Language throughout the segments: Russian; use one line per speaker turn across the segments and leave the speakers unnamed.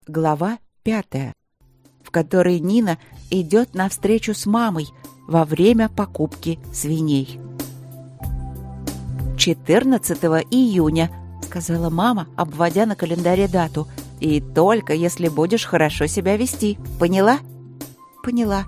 Глава 5, в которой Нина идет навстречу с мамой во время покупки свиней. 14 июня, сказала мама, обводя на календаре дату. И только если будешь хорошо себя вести. Поняла? Поняла.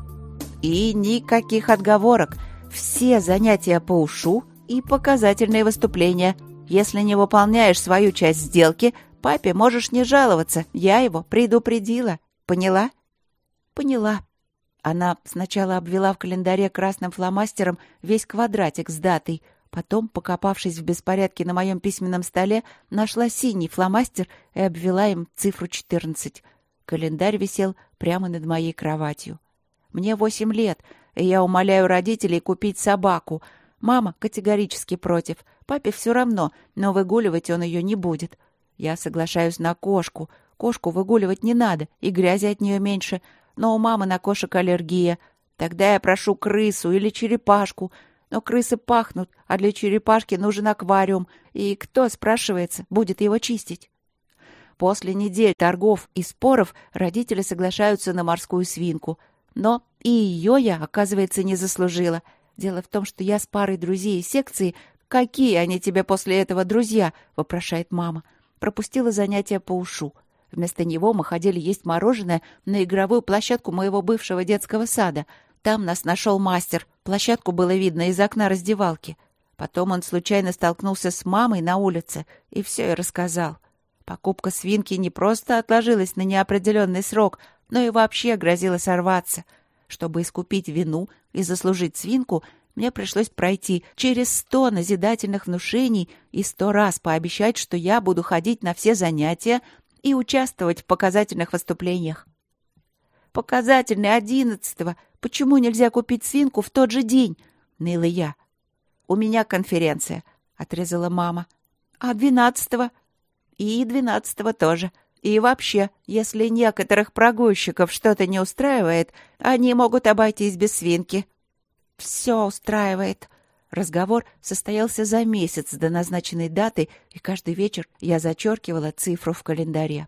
И никаких отговорок. Все занятия по ушу и показательные выступления. Если не выполняешь свою часть сделки, папе можешь не жаловаться. Я его предупредила. Поняла? Поняла. Она сначала обвела в календаре красным фломастером весь квадратик с датой. Потом, покопавшись в беспорядке на моем письменном столе, нашла синий фломастер и обвела им цифру 14. Календарь висел прямо над моей кроватью. Мне 8 лет, и я умоляю родителей купить собаку. Мама категорически против. Папе все равно, но выгуливать он ее не будет. Я соглашаюсь на кошку. Кошку выгуливать не надо, и грязи от нее меньше. Но у мамы на кошек аллергия. Тогда я прошу крысу или черепашку. Но крысы пахнут, а для черепашки нужен аквариум. И кто, спрашивается, будет его чистить? После недель торгов и споров родители соглашаются на морскую свинку. Но и ее я, оказывается, не заслужила. Дело в том, что я с парой друзей из секции... «Какие они тебе после этого друзья?» — вопрошает мама. Пропустила занятия по ушу. Вместо него мы ходили есть мороженое на игровую площадку моего бывшего детского сада. Там нас нашел мастер. Площадку было видно из окна раздевалки. Потом он случайно столкнулся с мамой на улице и все ей рассказал. Покупка свинки не просто отложилась на неопределенный срок, но и вообще грозила сорваться. Чтобы искупить вину и заслужить свинку, мне пришлось пройти через 100 назидательных внушений и 100 раз пообещать, что я буду ходить на все занятия и участвовать в показательных выступлениях. «Показательный 11-го. Почему нельзя купить свинку в тот же день?» — ныла я. «У меня конференция», — отрезала мама. «А 12-го?» «И 12-го тоже. И вообще, если некоторых прогульщиков что-то не устраивает, они могут обойтись без свинки». «Все устраивает». Разговор состоялся за месяц до назначенной даты, и каждый вечер я зачеркивала цифру в календаре.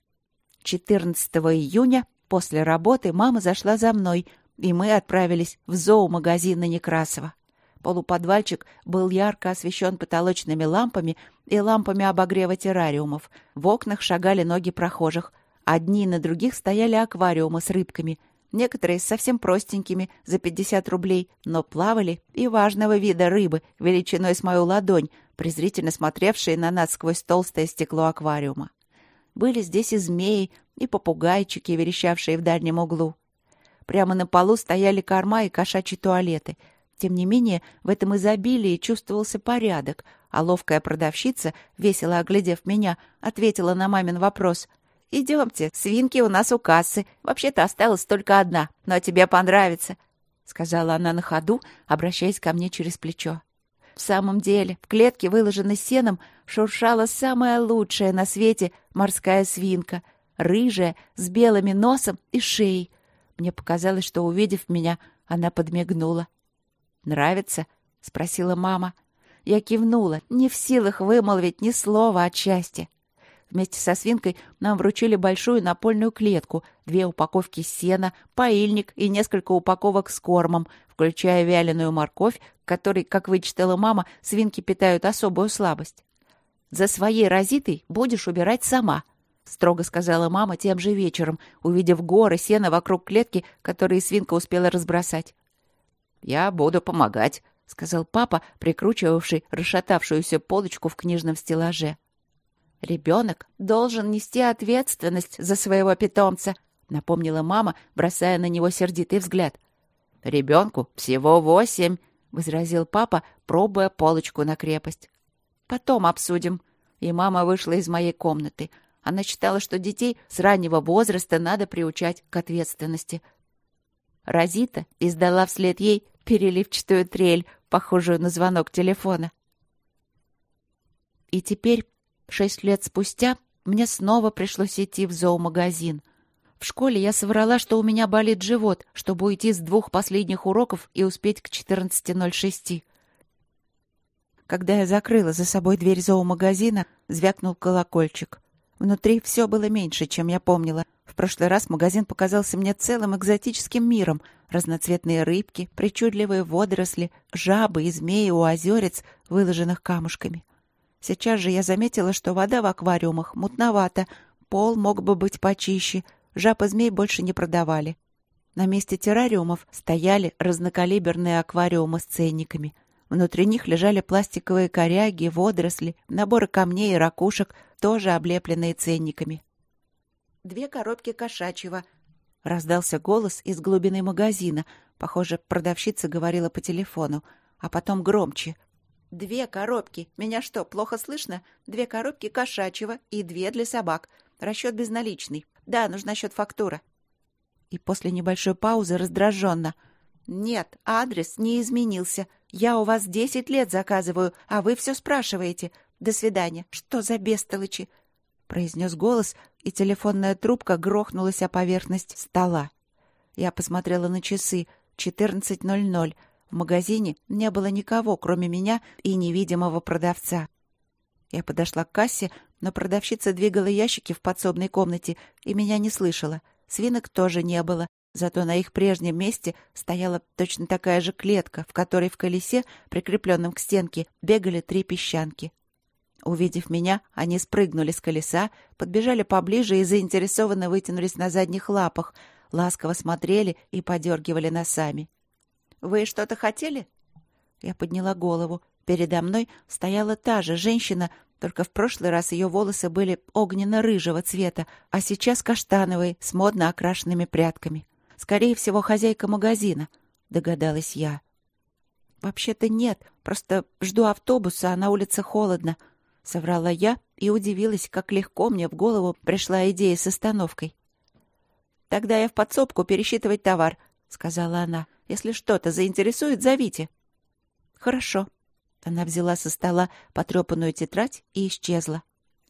14 июня после работы мама зашла за мной, и мы отправились в зоомагазин на Некрасова. Полуподвальчик был ярко освещен потолочными лампами и лампами обогрева террариумов. В окнах шагали ноги прохожих. Одни на других стояли аквариумы с рыбками. Некоторые совсем простенькими, за 50 рублей, но плавали и важного вида рыбы, величиной с мою ладонь, презрительно смотревшие на нас сквозь толстое стекло аквариума. Были здесь и змеи, и попугайчики, верещавшие в дальнем углу. Прямо на полу стояли корма и кошачьи туалеты. Тем не менее, в этом изобилии чувствовался порядок, а ловкая продавщица, весело оглядев меня, ответила на мамин вопрос: «Идемте, свинки у нас у кассы. Вообще-то осталась только одна, но тебе понравится», — сказала она на ходу, обращаясь ко мне через плечо. В самом деле, в клетке, выложенной сеном, шуршала самая лучшая на свете морская свинка, рыжая, с белыми носом и шеей. Мне показалось, что, увидев меня, она подмигнула. «Нравится?» — спросила мама. Я кивнула, не в силах вымолвить ни слова от счастья. Вместе со свинкой нам вручили большую напольную клетку, 2 упаковки сена, поильник и несколько упаковок с кормом, включая вяленую морковь, к которой, как вычитала мама, свинки питают особую слабость. «За своей Розитой будешь убирать сама», — строго сказала мама тем же вечером, увидев горы сена вокруг клетки, которые свинка успела разбросать. «Я буду помогать», — сказал папа, прикручивавший расшатавшуюся полочку в книжном стеллаже. «Ребенок должен нести ответственность за своего питомца», — напомнила мама, бросая на него сердитый взгляд. «Ребенку всего 8», — возразил папа, пробуя полочку на крепость. «Потом обсудим». И мама вышла из моей комнаты. Она считала, что детей с раннего возраста надо приучать к ответственности. Розита издала вслед ей переливчатую трель, похожую на звонок телефона. И теперь, 6 лет спустя, мне снова пришлось идти в зоомагазин. В школе я соврала, что у меня болит живот, чтобы уйти с 2 последних уроков и успеть к 14:06. Когда я закрыла за собой дверь зоомагазина, звякнул колокольчик. Внутри все было меньше, чем я помнила. В прошлый раз магазин показался мне целым экзотическим миром. Разноцветные рыбки, причудливые водоросли, жабы и змеи у озерец, выложенных камушками. Сейчас же я заметила, что вода в аквариумах мутновата, пол мог бы быть почище, жаб и змей больше не продавали. На месте террариумов стояли разнокалиберные аквариумы с ценниками. Внутри них лежали пластиковые коряги, водоросли, наборы камней и ракушек, тоже облепленные ценниками. 2 коробки кошачьего. Раздался голос из глубины магазина. Похоже, продавщица говорила по телефону. А потом громче. 2 коробки. Меня что, плохо слышно? 2 коробки кошачьего и 2 для собак. Расчет безналичный. Да, нужна счет-фактура. И после небольшой паузы раздраженно. Нет, адрес не изменился. Я у вас 10 лет заказываю, а вы все спрашиваете. До свидания. Что за бестолочи? Произнес голос, и телефонная трубка грохнулась о поверхность стола. Я посмотрела на часы. 14:00. В магазине не было никого, кроме меня и невидимого продавца. Я подошла к кассе, но продавщица двигала ящики в подсобной комнате и меня не слышала. Свинок тоже не было, зато на их прежнем месте стояла точно такая же клетка, в которой в колесе, прикрепленном к стенке, бегали 3 песчанки. Увидев меня, они спрыгнули с колеса, подбежали поближе и заинтересованно вытянулись на задних лапах, ласково смотрели и подергивали носами. «Вы что-то хотели?» Я подняла голову. Передо мной стояла та же женщина, только в прошлый раз ее волосы были огненно-рыжего цвета, а сейчас каштановые, с модно окрашенными прядками. Скорее всего, хозяйка магазина, догадалась я. «Вообще-то нет, просто жду автобуса, а на улице холодно», — соврала я и удивилась, как легко мне в голову пришла идея с остановкой. «Тогда я в подсобку пересчитывать товар», — сказала она. «Если что-то заинтересует, зовите». «Хорошо». Она взяла со стола потрепанную тетрадь и исчезла.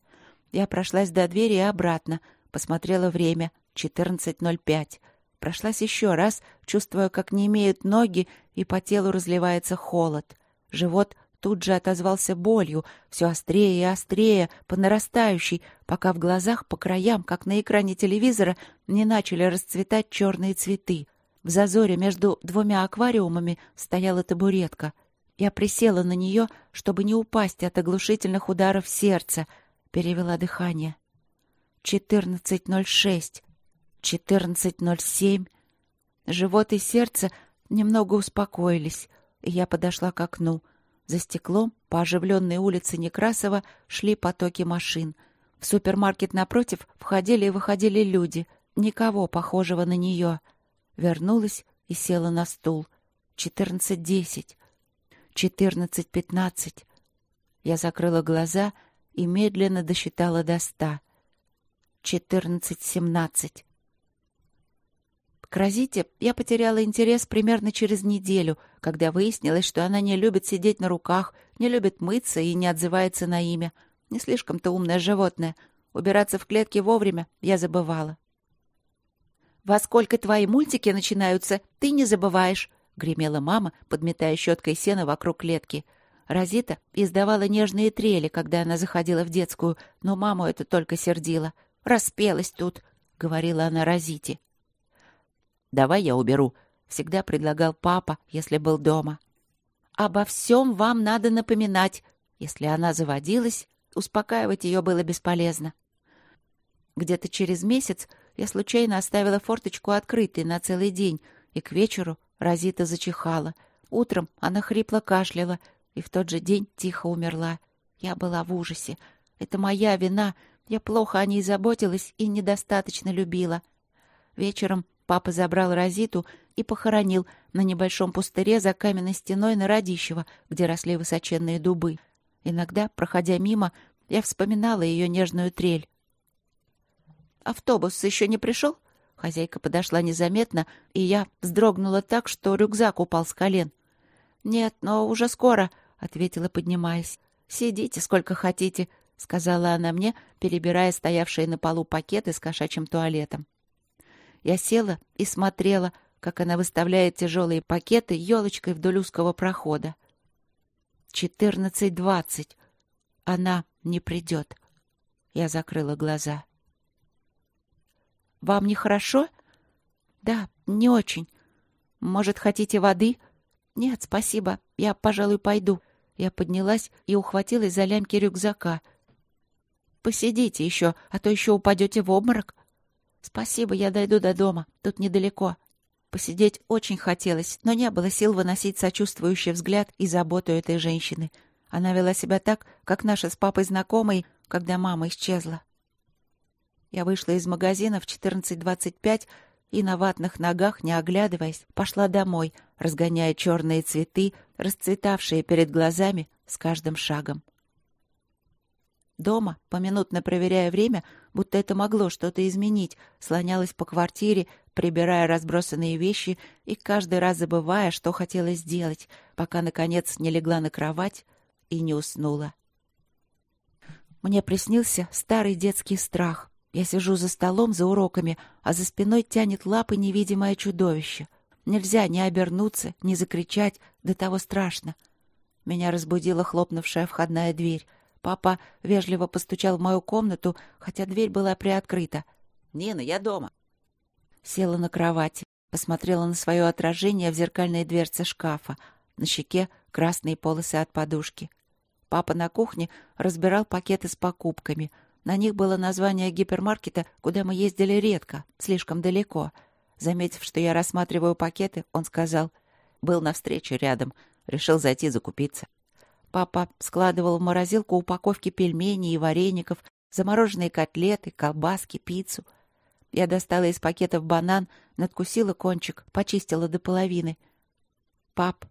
Я прошлась до двери и обратно, посмотрела время — 14:05. Прошлась еще раз, чувствуя, как немеют ноги, и по телу разливается холод. Живот тут же отозвался болью, все острее и острее, по нарастающей, пока в глазах по краям, как на экране телевизора, не начали расцветать черные цветы. В зазоре между 2 аквариумами стояла табуретка. Я присела на нее, чтобы не упасть от оглушительных ударов сердца. Перевела дыхание. 14:06. 14:07. Живот и сердце немного успокоились, и я подошла к окну. За стеклом по оживленной улице Некрасова шли потоки машин. В супермаркет напротив входили и выходили люди. Никого похожего на нее. Вернулась и села на стул. 14:10. 14:15. Я закрыла глаза и медленно досчитала до 100. 14:17. К Розите я потеряла интерес примерно через неделю, когда выяснилось, что она не любит сидеть на руках, не любит мыться и не отзывается на имя. Не слишком-то умное животное. Убираться в клетке вовремя я забывала. «Во сколько твои мультики начинаются, ты не забываешь», — гремела мама, подметая щеткой сено вокруг клетки. Розита издавала нежные трели, когда она заходила в детскую, но маму это только сердило. «Распелась тут», — говорила она Розите. «Давай я уберу», — всегда предлагал папа, если был дома. «Обо всем вам надо напоминать». Если она заводилась, успокаивать ее было бесполезно. Где-то через месяц я случайно оставила форточку открытой на целый день, и к вечеру Розита зачихала. Утром она хрипло кашляла, и в тот же день тихо умерла. Я была в ужасе. Это моя вина. Я плохо о ней заботилась и недостаточно любила. Вечером папа забрал Розиту и похоронил на небольшом пустыре за каменной стеной на Радищево, где росли высоченные дубы. Иногда, проходя мимо, я вспоминала ее нежную трель. «Автобус еще не пришел?» Хозяйка подошла незаметно, и я вздрогнула так, что рюкзак упал с колен. «Нет, но уже скоро», — ответила, поднимаясь. «Сидите сколько хотите», — сказала она мне, перебирая стоявшие на полу пакеты с кошачьим туалетом. Я села и смотрела, как она выставляет тяжелые пакеты елочкой вдоль узкого прохода. 14:20. Она не придет. Я закрыла глаза. «Вам нехорошо?» «Да, не очень. Может, хотите воды?» «Нет, спасибо. Я, пожалуй, пойду». Я поднялась и ухватилась за лямки рюкзака. «Посидите еще, а то еще упадете в обморок». «Спасибо, я дойду до дома. Тут недалеко». Посидеть очень хотелось, но не было сил выносить сочувствующий взгляд и заботу этой женщины. Она вела себя так, как наши с папой знакомые, когда мама исчезла. Я вышла из магазина в 14:25 и на ватных ногах, не оглядываясь, пошла домой, разгоняя черные цветы, расцветавшие перед глазами с каждым шагом. Дома, поминутно проверяя время, будто это могло что-то изменить, слонялась по квартире, прибирая разбросанные вещи и каждый раз забывая, что хотела сделать, пока, наконец, не легла на кровать и не уснула. Мне приснился старый детский страх. Я сижу за столом за уроками, а за спиной тянет лапы невидимое чудовище. Нельзя ни обернуться, ни закричать, до того страшно. Меня разбудила хлопнувшая входная дверь. Папа вежливо постучал в мою комнату, хотя дверь была приоткрыта. «Нина, я дома». Села на кровати, посмотрела на свое отражение в зеркальной дверце шкафа. На щеке красные полосы от подушки. Папа на кухне разбирал пакеты с покупками. На них было название гипермаркета, куда мы ездили редко, слишком далеко. Заметив, что я рассматриваю пакеты, он сказал: «Был на встрече рядом, решил зайти закупиться». Папа складывал в морозилку упаковки пельменей и вареников, замороженные котлеты, колбаски, пиццу. Я достала из пакетов банан, надкусила кончик, почистила до половины. «Пап,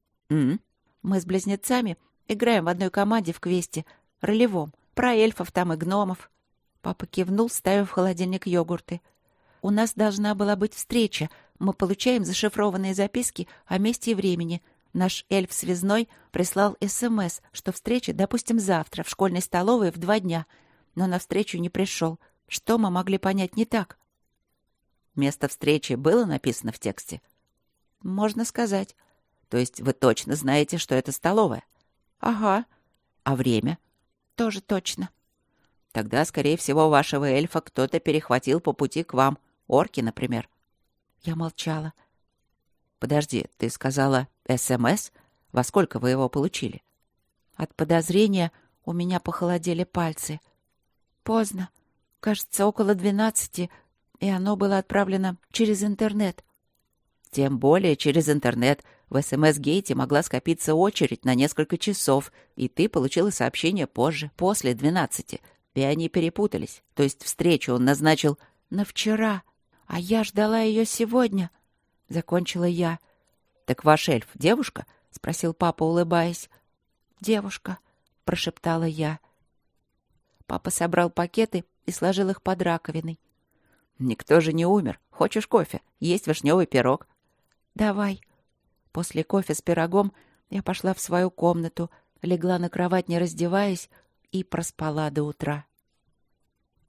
мы с близнецами играем в одной команде в квесте, ролевом, про эльфов там и гномов». Папа кивнул, ставив в холодильник йогурты. «У нас должна была быть встреча. Мы получаем зашифрованные записки о месте и времени. Наш эльф-связной прислал СМС, что встреча, допустим, завтра в школьной столовой в 2 дня. Но на встречу не пришел. Что мы могли понять не так?» «Место встречи было написано в тексте?» «Можно сказать». «То есть вы точно знаете, что это столовая?» «Ага». «А время?» «Тоже точно». «Тогда, скорее всего, вашего эльфа кто-то перехватил по пути к вам. Орки, например». Я молчала. «Подожди, ты сказала СМС? Во сколько вы его получили?» От подозрения у меня похолодели пальцы. «Поздно. Кажется, около 12, и оно было отправлено через интернет». «Тем более через интернет. В СМС-гейте могла скопиться очередь на несколько часов, и ты получила сообщение позже, после 12. И они перепутались. То есть встречу он назначил на вчера, а я ждала ее сегодня», — закончила я. «Так ваш эльф девушка?» — спросил папа, улыбаясь. «Девушка», — прошептала я. Папа собрал пакеты и сложил их под раковиной. «Никто же не умер. Хочешь кофе? Есть вишневый пирог». «Давай». После кофе с пирогом я пошла в свою комнату, легла на кровать, не раздеваясь, и проспала до утра.